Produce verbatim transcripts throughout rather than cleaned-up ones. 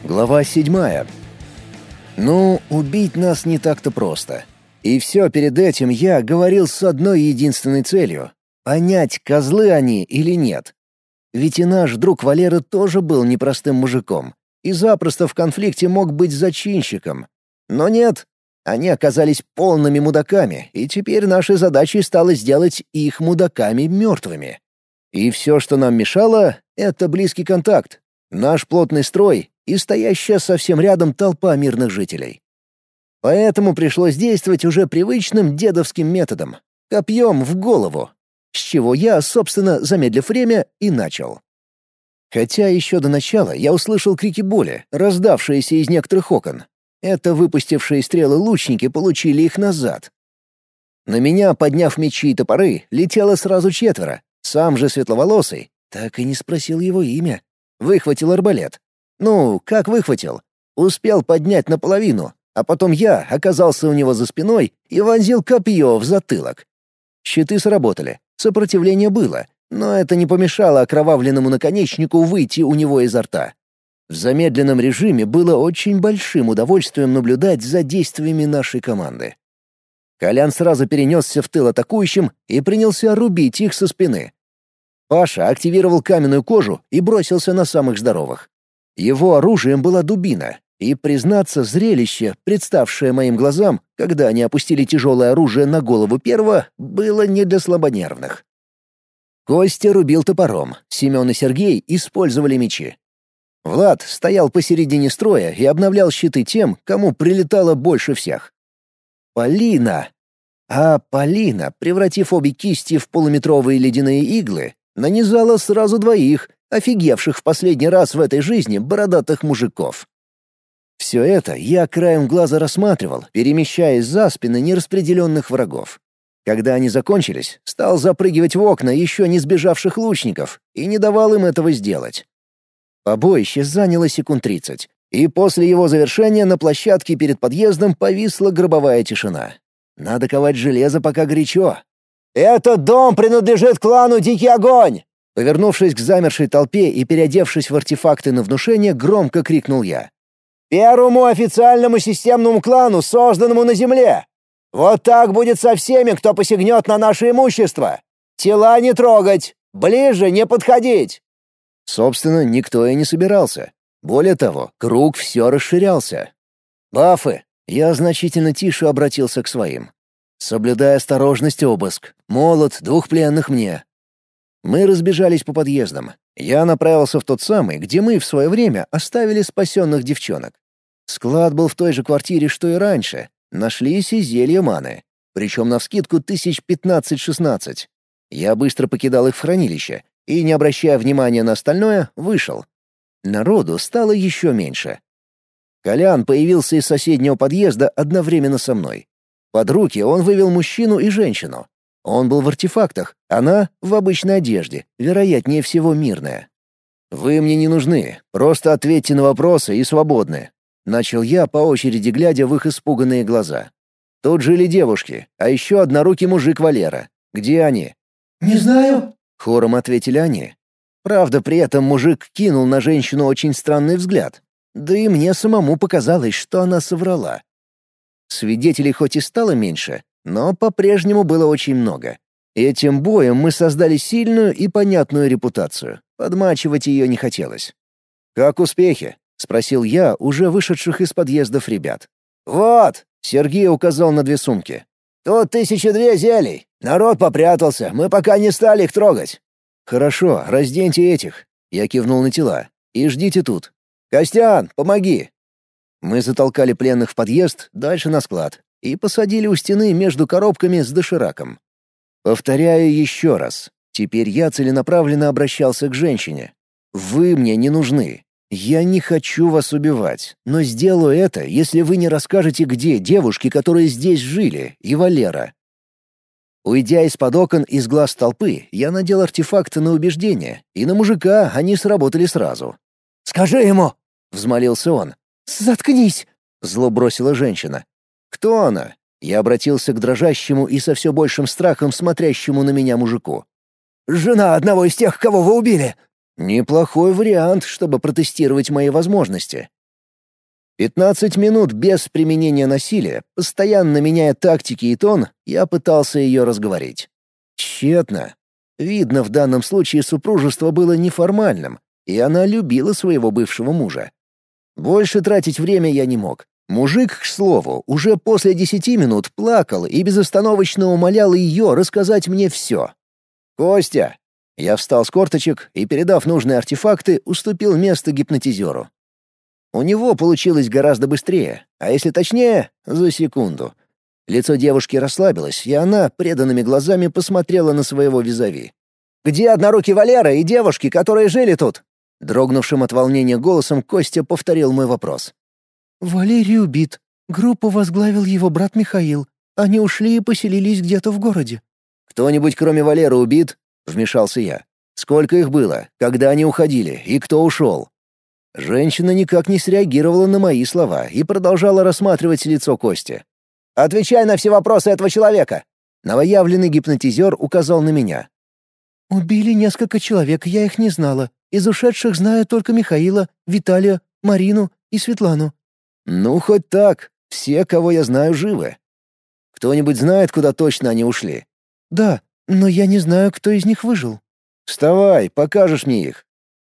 Глава седьмая. Ну, убить нас не так-то просто. И все перед этим я говорил с одной единственной целью — понять, козлы они или нет. Ведь и наш друг Валера тоже был непростым мужиком и запросто в конфликте мог быть зачинщиком. Но нет, они оказались полными мудаками, и теперь нашей задачей стало сделать их мудаками мертвыми. И все, что нам мешало — это близкий контакт, наш плотный строй и стоящая совсем рядом толпа мирных жителей. Поэтому пришлось действовать уже привычным дедовским методом — копьем в голову, с чего я, собственно, замедлив время, и начал. Хотя еще до начала я услышал крики боли, раздавшиеся из некоторых окон. Это выпустившие стрелы лучники получили их назад. На меня, подняв мечи и топоры, летело сразу четверо. Сам же светловолосый, так и не спросил его имя, выхватил арбалет. Ну, как выхватил? Успел поднять наполовину, а потом я оказался у него за спиной и вонзил копье в затылок. Щиты сработали, сопротивление было, но это не помешало окровавленному наконечнику выйти у него изо рта. В замедленном режиме было очень большим удовольствием наблюдать за действиями нашей команды. Колян сразу перенесся в тыл атакующим и принялся рубить их со спины. Паша активировал каменную кожу и бросился на самых здоровых. Его оружием была дубина, и, признаться, зрелище, представшее моим глазам, когда они опустили тяжелое оружие на голову первого, было не для слабонервных. Костя рубил топором, Семен и Сергей использовали мечи. Влад стоял посередине строя и обновлял щиты тем, кому прилетало больше всех. Полина! А Полина, превратив обе кисти в полуметровые ледяные иглы, нанизала сразу двоих, офигевших в последний раз в этой жизни бородатых мужиков. Все это я краем глаза рассматривал, перемещаясь за спины нераспределенных врагов. Когда они закончились, стал запрыгивать в окна еще не сбежавших лучников и не давал им этого сделать. Побоище заняло секунд тридцать, и после его завершения на площадке перед подъездом повисла гробовая тишина. Надо ковать железо, пока горячо. «Этот дом принадлежит клану Дикий Огонь!» Повернувшись к замершей толпе и переодевшись в артефакты на внушение, громко крикнул я. «Первому официальному системному клану, созданному на Земле! Вот так будет со всеми, кто посягнет на наше имущество! Тела не трогать! Ближе не подходить!» Собственно, никто и не собирался. Более того, круг все расширялся. «Бафы!» Я значительно тише обратился к своим. «Соблюдай осторожность, обыск. Молот, двух пленных мне». Мы разбежались по подъездам. Я направился в тот самый, где мы в свое время оставили спасенных девчонок. Склад был в той же квартире, что и раньше. Нашлись и зелья маны. Причем навскидку тысяч пятнадцать-шестнадцать. Я быстро покидал их в хранилище и, не обращая внимания на остальное, вышел. Народу стало еще меньше. Колян появился из соседнего подъезда одновременно со мной. Под руки он вывел мужчину и женщину. Он был в артефактах, она — в обычной одежде, вероятнее всего мирная. «Вы мне не нужны, просто ответьте на вопросы и свободны», — начал я, по очереди глядя в их испуганные глаза. Тут жили девушки, а еще однорукий мужик Валера. Где они? «Не знаю», — хором ответили они. Правда, при этом мужик кинул на женщину очень странный взгляд. Да и мне самому показалось, что она соврала. Свидетелей хоть и стало меньше, но по-прежнему было очень много. Этим боем мы создали сильную и понятную репутацию. Подмачивать ее не хотелось. «Как успехи?» — спросил я уже вышедших из подъездов ребят. «Вот!» — Сергей указал на две сумки. «Тут тысячи две зелий. Народ попрятался, мы пока не стали их трогать». «Хорошо, разденьте этих», — я кивнул на тела. «И ждите тут. Костян, помоги!» Мы затолкали пленных в подъезд, дальше на склад, и посадили у стены между коробками с дошираком. Повторяю еще раз. Теперь я целенаправленно обращался к женщине. «Вы мне не нужны. Я не хочу вас убивать, но сделаю это, если вы не расскажете, где девушки, которые здесь жили, и Валера». Уйдя из-под окон из глаз толпы, я надел артефакты на убеждение, и на мужика они сработали сразу. «Скажи ему!» — взмолился он. «Заткнись!» — зло бросила женщина. «Кто она?» Я обратился к дрожащему и со все большим страхом смотрящему на меня мужику. «Жена одного из тех, кого вы убили!» Неплохой вариант, чтобы протестировать мои возможности. Пятнадцать минут без применения насилия, постоянно меняя тактики и тон, я пытался ее разговорить. Тщетно. Видно, в данном случае супружество было неформальным, и она любила своего бывшего мужа. Больше тратить время я не мог. Мужик, к слову, уже после десяти минут плакал и безостановочно умолял ее рассказать мне все. «Костя!» Я встал с корточек и, передав нужные артефакты, уступил место гипнотизеру. У него получилось гораздо быстрее, а если точнее, за секунду. Лицо девушки расслабилось, и она преданными глазами посмотрела на своего визави. «Где однорукий Валера и девушки, которые жили тут?» Дрогнувшим от волнения голосом Костя повторил мой вопрос. «Валерий убит. Группу возглавил его брат Михаил. Они ушли и поселились где-то в городе». «Кто-нибудь кроме Валеры убит?» — вмешался я. «Сколько их было? Когда они уходили? И кто ушел?» Женщина никак не среагировала на мои слова и продолжала рассматривать лицо Кости. «Отвечай на все вопросы этого человека!» Новоявленный гипнотизер указал на меня. «Убили несколько человек, я их не знала. Из ушедших знаю только Михаила, Виталия, Марину и Светлану». «Ну, хоть так. Все, кого я знаю, живы. Кто-нибудь знает, куда точно они ушли?» «Да, но я не знаю, кто из них выжил». «Вставай, покажешь мне их».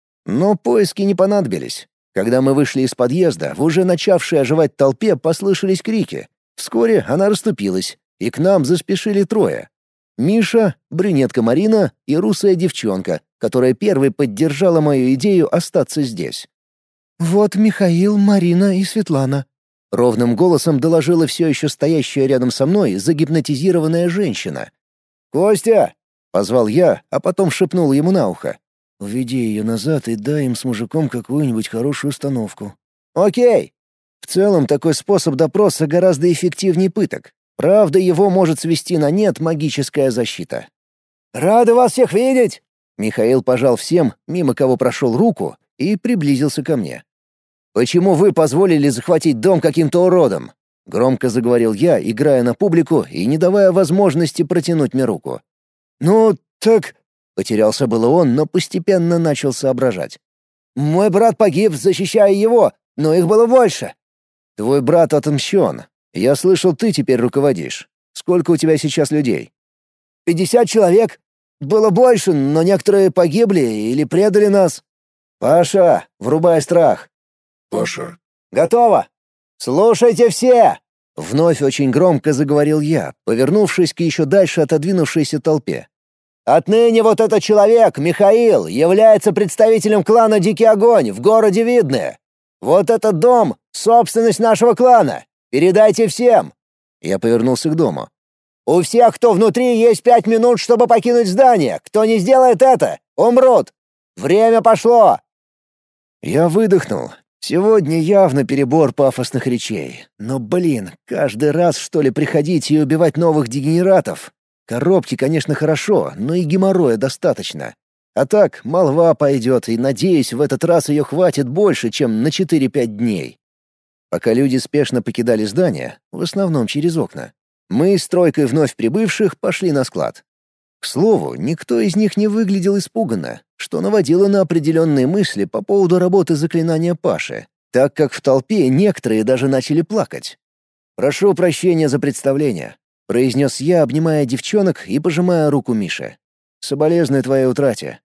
Но поиски не понадобились. Когда мы вышли из подъезда, в уже начавшей оживать толпе послышались крики. Вскоре она расступилась, и к нам заспешили трое. Миша, брюнетка Марина и русая девчонка, которая первой поддержала мою идею остаться здесь. «Вот Михаил, Марина и Светлана», — ровным голосом доложила все еще стоящая рядом со мной загипнотизированная женщина. «Костя!» — позвал я, а потом шепнул ему на ухо. «Уведи ее назад и дай им с мужиком какую-нибудь хорошую установку». «Окей». В целом, такой способ допроса гораздо эффективнее пыток. Правда, его может свести на нет магическая защита. «Рады вас всех видеть!» Михаил пожал всем, мимо кого прошел руку, и приблизился ко мне. «Почему вы позволили захватить дом каким-то уродом?» Громко заговорил я, играя на публику и не давая возможности протянуть мне руку. «Ну, так...» Потерялся было он, но постепенно начал соображать. «Мой брат погиб, защищая его, но их было больше». «Твой брат отомщен. Я слышал, ты теперь руководишь. Сколько у тебя сейчас людей?» «Пятьдесят человек. Было больше, но некоторые погибли или предали нас». «Паша, врубай страх». «Паша». «Готово. Слушайте все!» Вновь очень громко заговорил я, повернувшись к еще дальше отодвинувшейся толпе. «Отныне вот этот человек, Михаил, является представителем клана Дикий Огонь в городе Видное. Вот этот дом — собственность нашего клана. Передайте всем!» Я повернулся к дому. «У всех, кто внутри, есть пять минут, чтобы покинуть здание. Кто не сделает это, умрут. Время пошло!» Я выдохнул. Сегодня явно перебор пафосных речей. Но, блин, каждый раз, что ли, приходить и убивать новых дегенератов? Коробки, конечно, хорошо, но и геморроя достаточно. А так, молва пойдет, и, надеюсь, в этот раз ее хватит больше, чем на четыре-пять дней. Пока люди спешно покидали здание, в основном через окна, мы с тройкой вновь прибывших пошли на склад. К слову, никто из них не выглядел испуганно, что наводило на определенные мысли по поводу работы заклинания Паши, так как в толпе некоторые даже начали плакать. «Прошу прощения за представление», — произнес я, обнимая девчонок и пожимая руку Мише. «Соболезную твоей утрате».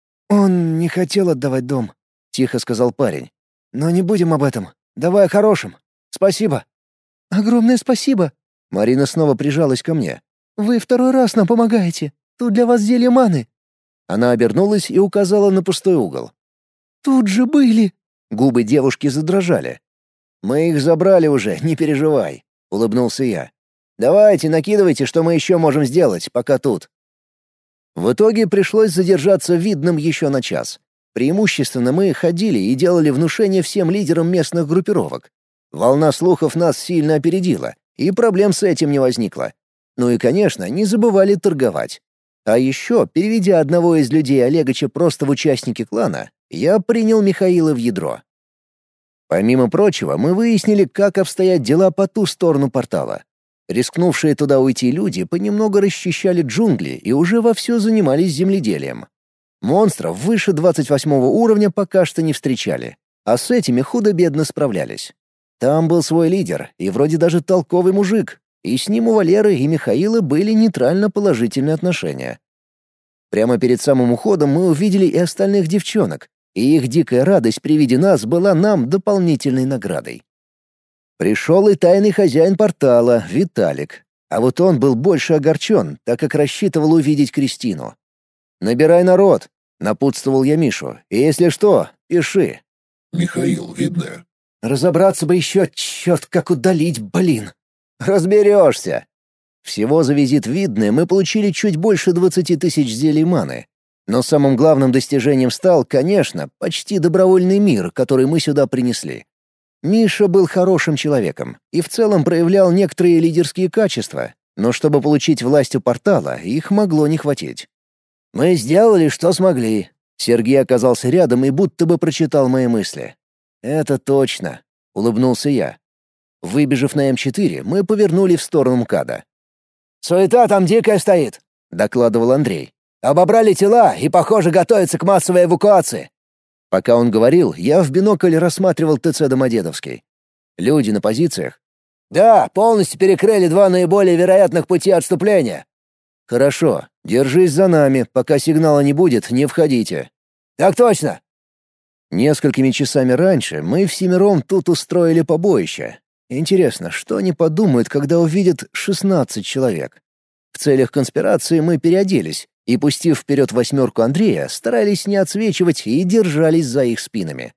«Он не хотел отдавать дом», — тихо сказал парень. «Но не будем об этом. Давай о хорошем. Спасибо». «Огромное спасибо». Марина снова прижалась ко мне. «Вы второй раз нам помогаете. Тут для вас зелье маны». Она обернулась и указала на пустой угол. «Тут же были». Губы девушки задрожали. «Мы их забрали уже, не переживай», — улыбнулся я. «Давайте, накидывайте, что мы еще можем сделать, пока тут». В итоге пришлось задержаться видным еще на час. Преимущественно мы ходили и делали внушение всем лидерам местных группировок. Волна слухов нас сильно опередила, и проблем с этим не возникло. Ну и, конечно, не забывали торговать. А еще, переведя одного из людей Олегача просто в участники клана, я принял Михаила в ядро. Помимо прочего, мы выяснили, как обстоят дела по ту сторону портала. Рискнувшие туда уйти люди понемногу расчищали джунгли и уже вовсю занимались земледелием. Монстров выше двадцать восьмого уровня пока что не встречали, а с этими худо-бедно справлялись. Там был свой лидер, и вроде даже толковый мужик, и с ним у Валеры и Михаила были нейтрально-положительные отношения. Прямо перед самым уходом мы увидели и остальных девчонок, и их дикая радость при виде нас была нам дополнительной наградой. Пришел и тайный хозяин портала, Виталик. А вот он был больше огорчен, так как рассчитывал увидеть Кристину. «Набирай народ», — напутствовал я Мишу, — «и если что, пиши». «Михаил, видно?» «Разобраться бы еще, черт, как удалить, блин!» «Разберешься!» Всего за визит в Видное мы получили чуть больше двадцати тысяч зелий маны. Но самым главным достижением стал, конечно, почти добровольный мир, который мы сюда принесли. Миша был хорошим человеком и в целом проявлял некоторые лидерские качества, но чтобы получить власть у портала, их могло не хватить. «Мы сделали, что смогли». Сергей оказался рядом и будто бы прочитал мои мысли. «Это точно», — улыбнулся я. Выбежав на эм четыре, мы повернули в сторону МКАДа. «Суета там дикая стоит», — докладывал Андрей. «Обобрали тела и, похоже, готовятся к массовой эвакуации». Пока он говорил, я в бинокль рассматривал ТЦ Домодедовский. Люди на позициях. «Да, полностью перекрыли два наиболее вероятных пути отступления». «Хорошо, держись за нами, пока сигнала не будет, не входите». «Так точно». Несколькими часами раньше мы всемиром тут устроили побоище. Интересно, что они подумают, когда увидят шестнадцать человек? В целях конспирации мы переоделись и, пустив вперед восьмерку Андрея, старались не отсвечивать и держались за их спинами.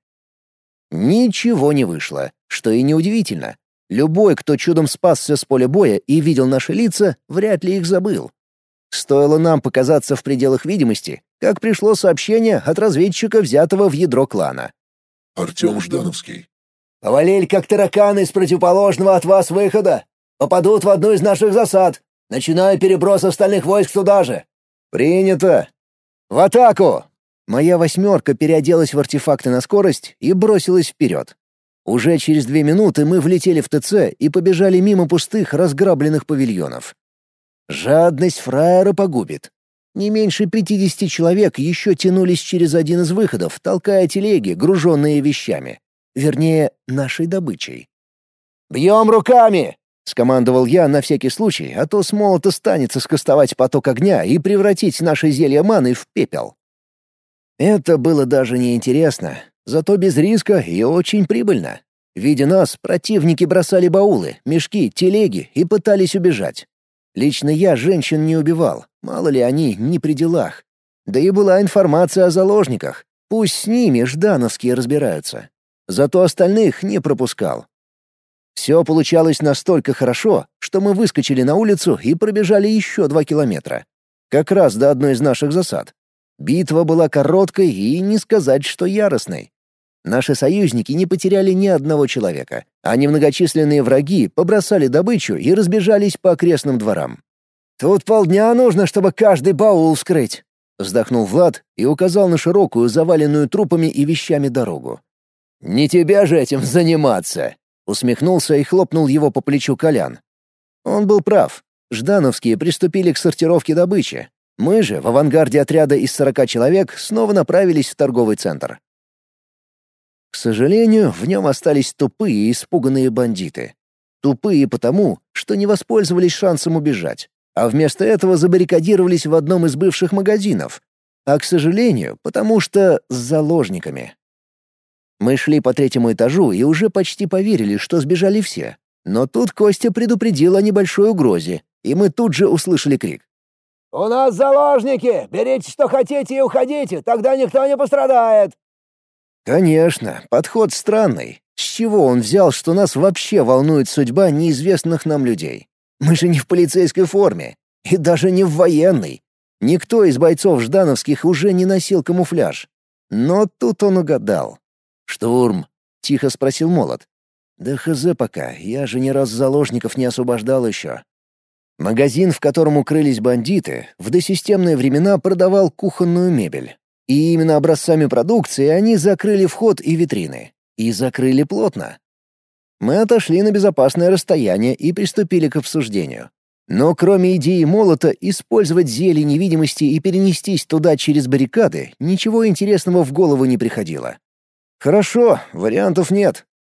Ничего не вышло, что и неудивительно. Любой, кто чудом спасся с поля боя и видел наши лица, вряд ли их забыл. Стоило нам показаться в пределах видимости, как пришло сообщение от разведчика, взятого в ядро клана. «Артем Ждановский». «Повалили, как тараканы из противоположного от вас выхода. Попадут в одну из наших засад. Начинаю переброс остальных войск туда же». «Принято. В атаку!» Моя восьмерка переоделась в артефакты на скорость и бросилась вперед. Уже через две минуты мы влетели в ТЦ и побежали мимо пустых разграбленных павильонов. Жадность фраера погубит. Не меньше пятидесяти человек еще тянулись через один из выходов, толкая телеги, груженные вещами. Вернее, нашей добычей. «Бьем руками!» — скомандовал я на всякий случай, а то с молота станется скостовать поток огня и превратить наши зелья маны в пепел. Это было даже не интересно, зато без риска и очень прибыльно. Видя нас, противники бросали баулы, мешки, телеги и пытались убежать. Лично я женщин не убивал, мало ли они не при делах. Да и была информация о заложниках, пусть с ними ждановские разбираются. Зато остальных не пропускал. Все получалось настолько хорошо, что мы выскочили на улицу и пробежали еще два километра. Как раз до одной из наших засад. Битва была короткой и не сказать, что яростной. Наши союзники не потеряли ни одного человека, а немногочисленные враги побросали добычу и разбежались по окрестным дворам. «Тут полдня нужно, чтобы каждый баул вскрыть», — вздохнул Влад и указал на широкую, заваленную трупами и вещами дорогу. «Не тебе же этим заниматься!» — усмехнулся и хлопнул его по плечу Колян. Он был прав. Ждановские приступили к сортировке добычи. Мы же, в авангарде отряда из сорока человек, снова направились в торговый центр. К сожалению, в нем остались тупые и испуганные бандиты. Тупые потому, что не воспользовались шансом убежать, а вместо этого забаррикадировались в одном из бывших магазинов. А, к сожалению, потому что с заложниками. Мы шли по третьему этажу и уже почти поверили, что сбежали все. Но тут Костя предупредил о небольшой угрозе, и мы тут же услышали крик. «У нас заложники! Берите, что хотите, и уходите, тогда никто не пострадает!» Конечно, подход странный. С чего он взял, что нас вообще волнует судьба неизвестных нам людей? Мы же не в полицейской форме, и даже не в военной. Никто из бойцов ждановских уже не носил камуфляж. Но тут он угадал. «Штурм?» — тихо спросил Молот. «Да хз пока, я же ни раз заложников не освобождал еще». Магазин, в котором укрылись бандиты, в досистемные времена продавал кухонную мебель. И именно образцами продукции они закрыли вход и витрины. И закрыли плотно. Мы отошли на безопасное расстояние и приступили к обсуждению. Но кроме идеи Молота использовать зелье невидимости и перенестись туда через баррикады, ничего интересного в голову не приходило. «Хорошо, вариантов нет»,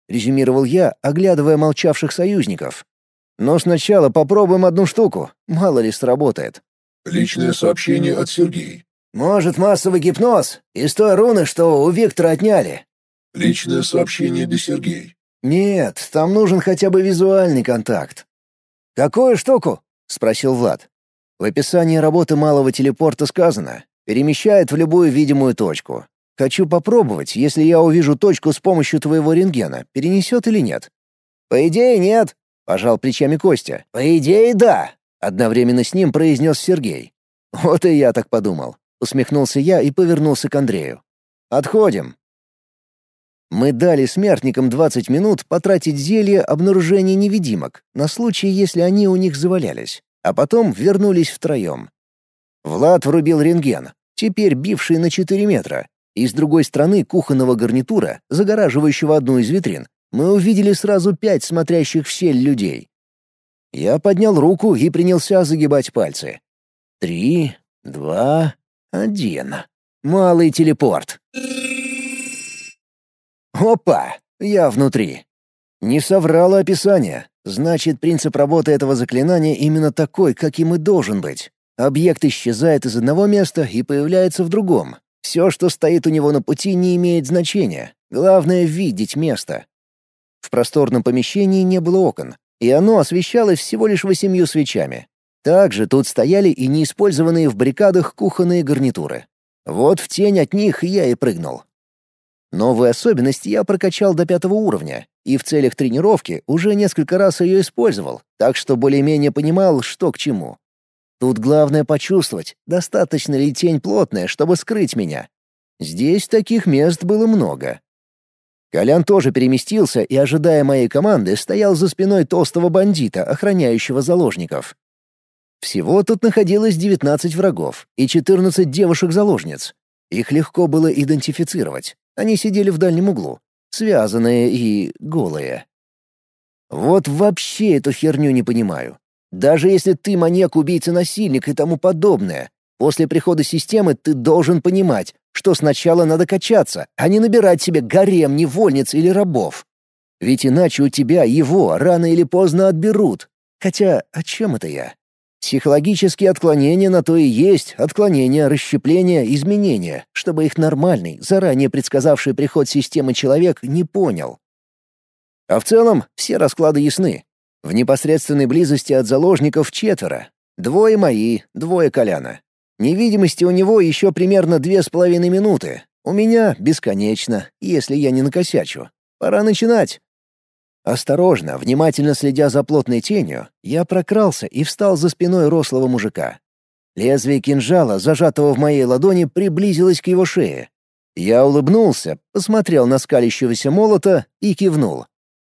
— резюмировал я, оглядывая молчавших союзников. «Но сначала попробуем одну штуку, мало ли сработает». Личное сообщение от Сергея. «Может, массовый гипноз? Из той руны, что у Виктора отняли?» Личное сообщение для Сергея. «Нет, там нужен хотя бы визуальный контакт». «Какую штуку?» — спросил Влад. В описании работы малого телепорта сказано: «Перемещает в любую видимую точку». Хочу попробовать, если я увижу точку с помощью твоего рентгена, перенесет или нет. «По идее, нет», — пожал плечами Костя. «По идее, да», — одновременно с ним произнес Сергей. «Вот и я так подумал», — усмехнулся я и повернулся к Андрею. «Отходим». Мы дали смертникам двадцать минут потратить зелье обнаружения невидимок на случай, если они у них завалялись, а потом вернулись втроем. Влад врубил рентген, теперь бивший на четыре метра, и с другой стороны кухонного гарнитура, загораживающего одну из витрин, мы увидели сразу пять смотрящих в щель людей. Я поднял руку и принялся загибать пальцы. Три, два, один. Малый телепорт. Опа! Я внутри. Не соврало описание. Значит, принцип работы этого заклинания именно такой, каким и должен быть. Объект исчезает из одного места и появляется в другом. Все, что стоит у него на пути, не имеет значения. Главное — видеть место. В просторном помещении не было окон, и оно освещалось всего лишь восемью свечами. Также тут стояли и неиспользованные в баррикадах кухонные гарнитуры. Вот в тень от них я и прыгнул. Новую особенность я прокачал до пятого уровня, и в целях тренировки уже несколько раз ее использовал, так что более-менее понимал, что к чему. Тут главное почувствовать, достаточно ли тень плотная, чтобы скрыть меня. Здесь таких мест было много. Колян тоже переместился и, ожидая моей команды, стоял за спиной толстого бандита, охраняющего заложников. Всего тут находилось девятнадцать врагов и четырнадцать девушек-заложниц. Их легко было идентифицировать. Они сидели в дальнем углу, связанные и голые. Вот вообще эту херню не понимаю. Даже если ты маньяк-убийца-насильник и тому подобное, после прихода системы ты должен понимать, что сначала надо качаться, а не набирать себе гарем невольниц или рабов. Ведь иначе у тебя его рано или поздно отберут. Хотя о чем это я? Психологические отклонения на то и есть отклонения, расщепления, изменения, чтобы их нормальный, заранее предсказавший приход системы человек не понял. А в целом все расклады ясны. В непосредственной близости от заложников четверо. Двое мои, двое Коляна. Невидимости у него еще примерно две с половиной минуты. У меня бесконечно, если я не накосячу. Пора начинать. Осторожно, внимательно следя за плотной тенью, я прокрался и встал за спиной рослого мужика. Лезвие кинжала, зажатого в моей ладони, приблизилось к его шее. Я улыбнулся, посмотрел на скалящегося молота и кивнул.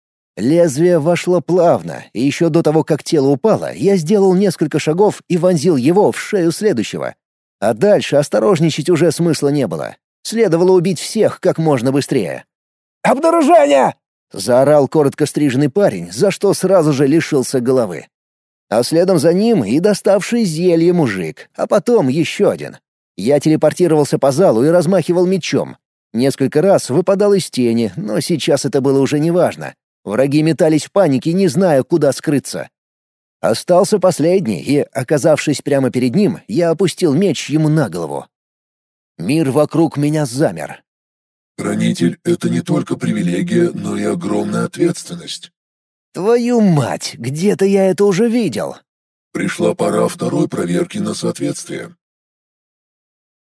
Лезвие вошло плавно, и еще до того, как тело упало, я сделал несколько шагов и вонзил его в шею следующего. А дальше осторожничать уже смысла не было. Следовало убить всех как можно быстрее. «Обнаружение!» — заорал коротко стриженный парень, за что сразу же лишился головы. А следом за ним и доставший зелье мужик, а потом еще один. Я телепортировался по залу и размахивал мечом. Несколько раз выпадал из тени, но сейчас это было уже неважно. Враги метались в панике, не зная, куда скрыться. Остался последний, и, оказавшись прямо перед ним, я опустил меч ему на голову. Мир вокруг меня замер. Хранитель — это не только привилегия, но и огромная ответственность. Твою мать, где-то я это уже видел. Пришла пора второй проверки на соответствие.